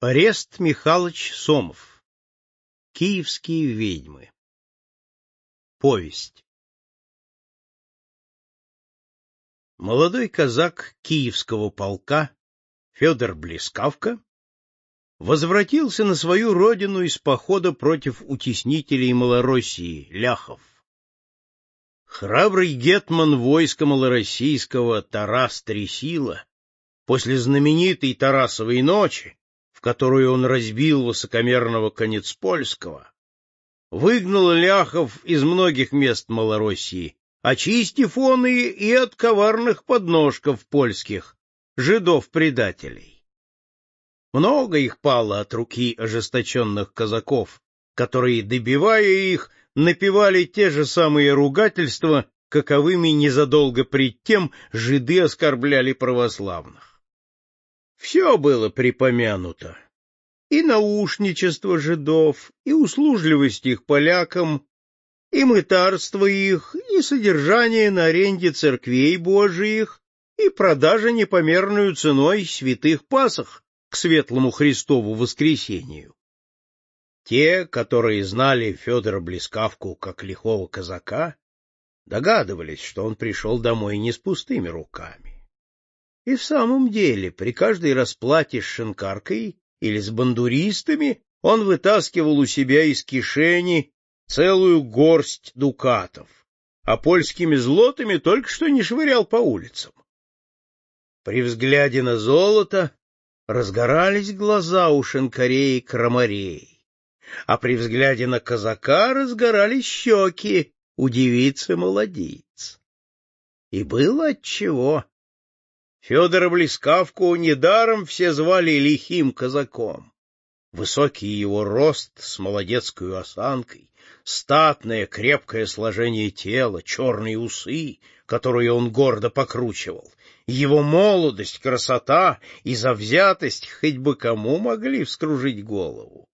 Орест Михайлович Сомов. Киевские ведьмы. Повесть. Молодой казак Киевского полка Федор Блескавка возвратился на свою родину из похода против утеснителей Малороссии, ляхов. Храбрый гетман войска малороссийского Тарас Тресила после знаменитой Тарасовой ночи, в которую он разбил высокомерного Конецпольского, выгнал ляхов из многих мест Малороссии, очистив он и от коварных подножков польских, жидов-предателей. Много их пало от руки ожесточенных казаков, которые, добивая их, напевали те же самые ругательства, каковыми незадолго пред тем жиды оскорбляли православных. Все было припомянуто: и наушничество жидов, и услужливость их полякам, и мытарство их, и содержание на аренде церквей Божиих, и продажа непомерную ценой святых пасох к светлому Христову воскресению. Те, которые знали Федора Блескавку как лихого казака, догадывались, что он пришел домой не с пустыми руками. И в самом деле, при каждой расплате с шинкаркой или с бандуристами он вытаскивал у себя из кишени целую горсть дукатов, а польскими злотами только что не швырял по улицам. При взгляде на золото разгорались глаза у шинкарей и крамарей, а при взгляде на казака разгорались щеки у девицы-молодиц. И было отчего. Федора Блескавку недаром все звали лихим казаком. Высокий его рост с молодецкой осанкой, статное крепкое сложение тела, черные усы, которые он гордо покручивал, его молодость, красота и завзятость хоть бы кому могли вскружить голову.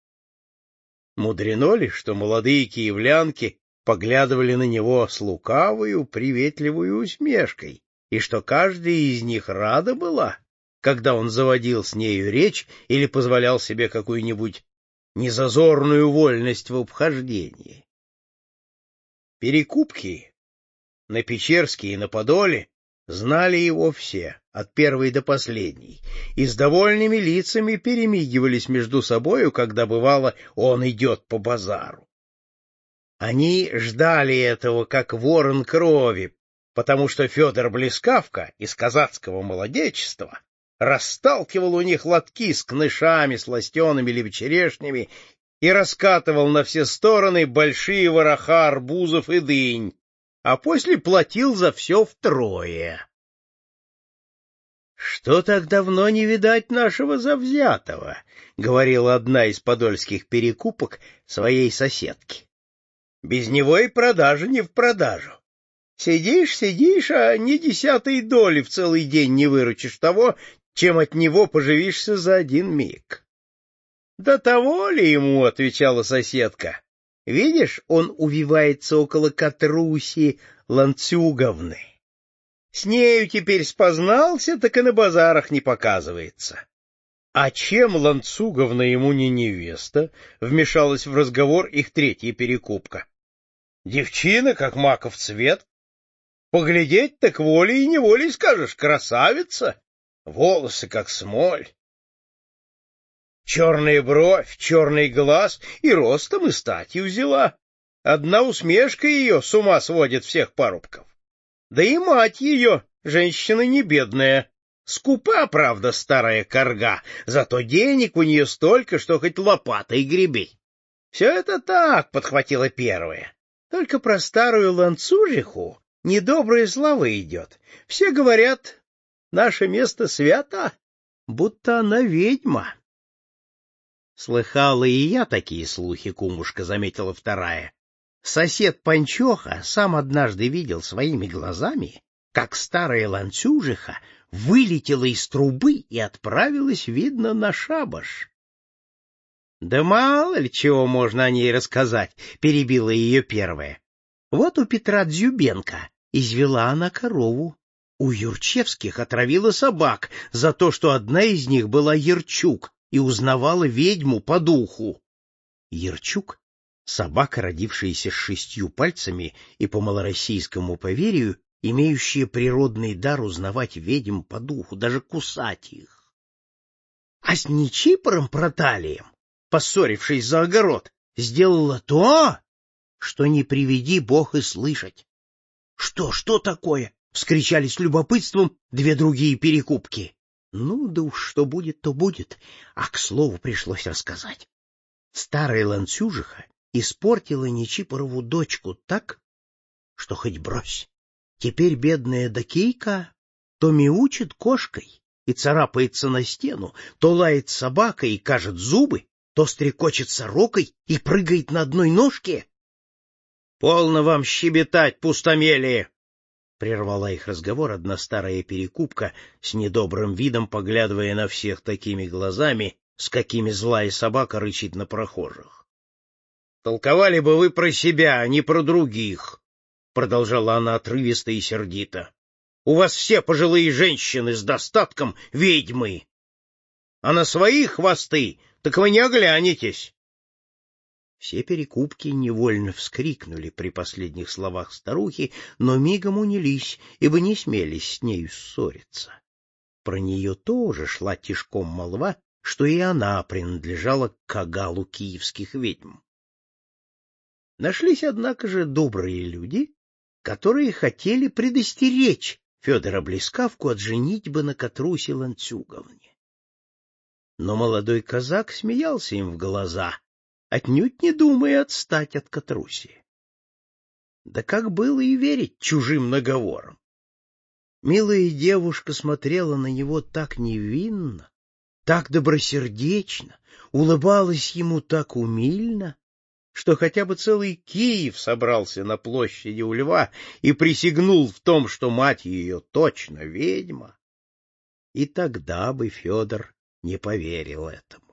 Мудрено ли, что молодые киевлянки поглядывали на него с лукавою, приветливой усмешкой, и что каждая из них рада была, когда он заводил с нею речь или позволял себе какую-нибудь незазорную вольность в обхождении. Перекупки на Печерске и на Подоле знали его все, от первой до последней, и с довольными лицами перемигивались между собою, когда, бывало, он идет по базару. Они ждали этого, как ворон крови, потому что Федор Блескавка из казацкого молодечества расталкивал у них лотки с кнышами, сластенными или черешнями и раскатывал на все стороны большие вороха арбузов и дынь, а после платил за все втрое. — Что так давно не видать нашего завзятого? — говорила одна из подольских перекупок своей соседке. — Без него и продажа не в продажу. Сидишь, а ни десятой доли в целый день не выручишь того, чем от него поживишься за один миг. — Да того ли ему, — отвечала соседка. — Видишь, он увивается около Катруси Ланцюговны. С нею теперь спознался, так и на базарах не показывается. — А чем Ланцуговна ему не невеста? — вмешалась в разговор их третья перекупка. — Девчина, как маков цвет. Поглядеть так волей-неволей скажешь: красавица, волосы как смоль. Черная бровь, черный глаз и ростом, и статью взяла. Одна усмешка ее с ума сводит всех парубков. Да и мать ее, женщина не бедная, скупа, правда, старая корга, зато денег у нее столько, что хоть лопатой греби. Все это так, — подхватила первая, — только про старую ланцужиху недобрая слава идет. Все говорят, наше место свято, будто она ведьма. — Слыхала и я такие слухи, кумушка, — заметила вторая. Сосед Панчоха сам однажды видел своими глазами, как старая ланцужиха вылетела из трубы и отправилась, видно, на шабаш. — Да мало ли чего можно о ней рассказать, — перебила ее первая. Вот у Петра Дзюбенко извела она корову. У Юрчевских отравила собак за то, что одна из них была Ярчук, и узнавала ведьму по духу. Ярчук, собака, родившаяся с 6 пальцами и по малороссийскому поверью, имеющая природный дар узнавать ведьм по духу, даже кусать их. А с Ничипором Проталием, поссорившись за огород, сделала то, что не приведи бог и слышать. — Что такое? — вскричали с любопытством 2 другие перекупки. Ну, да уж что будет, то будет, а к слову пришлось рассказать. Старая ланцюжиха испортила Ничипорову дочку так, что хоть брось. Теперь бедная Дакейка то мяучит кошкой и царапается на стену, то лает собакой и кажет зубы, то стрекочет сорокой и прыгает на одной ножке. — Полно вам щебетать, пустомелие! — прервала их разговор одна старая перекупка, с недобрым видом поглядывая на всех такими глазами, с какими злая собака рычит на прохожих. — Толковали бы вы про себя, а не про других, — продолжала она отрывисто и сердито. — У вас все пожилые женщины с достатком ведьмы, а на свои хвосты так вы не оглянетесь. Все перекупки невольно вскрикнули при последних словах старухи, но мигом унялись, ибо не смелись с нею ссориться. Про нее тоже шла тишком молва, что и она принадлежала к кагалу киевских ведьм. Нашлись, однако же, добрые люди, которые хотели предостеречь Федора Блескавку от женитьбы на Катрусе Ланцюговне. Но молодой казак смеялся им в глаза, отнюдь не думая отстать от Катруси. Да как было и верить чужим наговорам? Милая девушка смотрела на него так невинно, так добросердечно, улыбалась ему так умильно, что хотя бы целый Киев собрался на площади у Льва и присягнул в том, что мать ее точно ведьма, и тогда бы Федор не поверил этому.